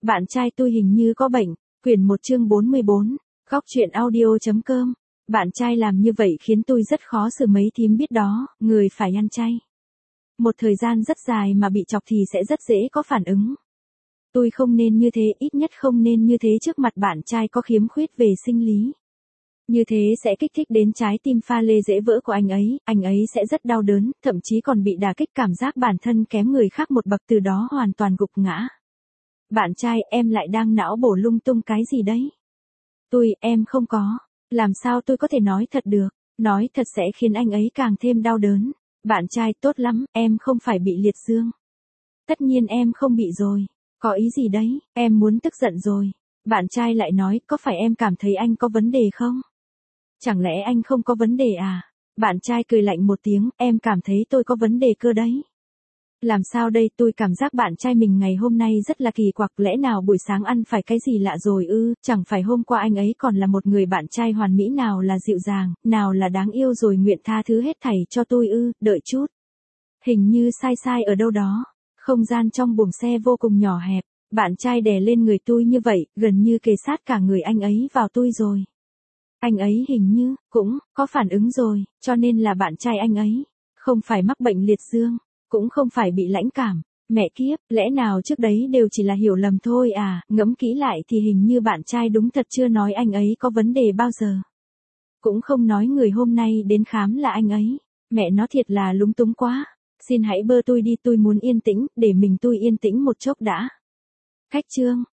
Bạn trai tôi hình như có bệnh. Quyển 1 chương 44. Góc truyện audio.com. Bạn trai làm như vậy khiến tôi rất khó xử, mấy thím biết đó, người phải ăn chay. Một thời gian rất dài mà bị chọc thì sẽ rất dễ có phản ứng. Tôi không nên như thế, ít nhất không nên như thế trước mặt bạn trai có khiếm khuyết về sinh lý. Như thế sẽ kích thích đến trái tim pha lê dễ vỡ của anh ấy sẽ rất đau đớn, thậm chí còn bị đả kích cảm giác bản thân kém người khác một bậc, từ đó hoàn toàn gục ngã. Bạn trai, em lại đang não bổ lung tung cái gì đấy? Em không có. Làm sao tôi có thể nói thật được? Nói thật sẽ khiến anh ấy càng thêm đau đớn. Bạn trai, tốt lắm, em không phải bị liệt dương. Tất nhiên em không bị rồi. Có ý gì đấy, em muốn tức giận rồi. Bạn trai lại nói, có phải em cảm thấy anh có vấn đề không? Chẳng lẽ anh không có vấn đề à? Bạn trai cười lạnh một tiếng, em cảm thấy tôi có vấn đề cơ đấy. Làm sao đây, tôi cảm giác bạn trai mình ngày hôm nay rất là kỳ quặc, lẽ nào buổi sáng ăn phải cái gì lạ rồi ư? Chẳng phải hôm qua anh ấy còn là một người bạn trai hoàn mỹ, nào là dịu dàng, nào là đáng yêu rồi nguyện tha thứ hết thảy cho tôi ư? Đợi chút. Hình như sai ở đâu đó. Không gian trong buồng xe vô cùng nhỏ hẹp. Bạn trai đè lên người tôi như vậy, gần như kề sát cả người anh ấy vào tôi rồi. Anh ấy hình như, cũng, có phản ứng rồi, cho nên là bạn trai anh ấy. Không phải mắc bệnh liệt dương, cũng không phải bị lãnh cảm. Mẹ kiếp, lẽ nào trước đấy đều chỉ là hiểu lầm thôi à? Ngẫm kỹ lại thì hình như bạn trai đúng thật chưa nói anh ấy có vấn đề bao giờ. Cũng không nói người hôm nay đến khám là anh ấy. Mẹ nó thiệt là lúng túng quá. Xin hãy bơ tôi đi, tôi muốn yên tĩnh, để mình tôi yên tĩnh một chốc đã. Khách chương.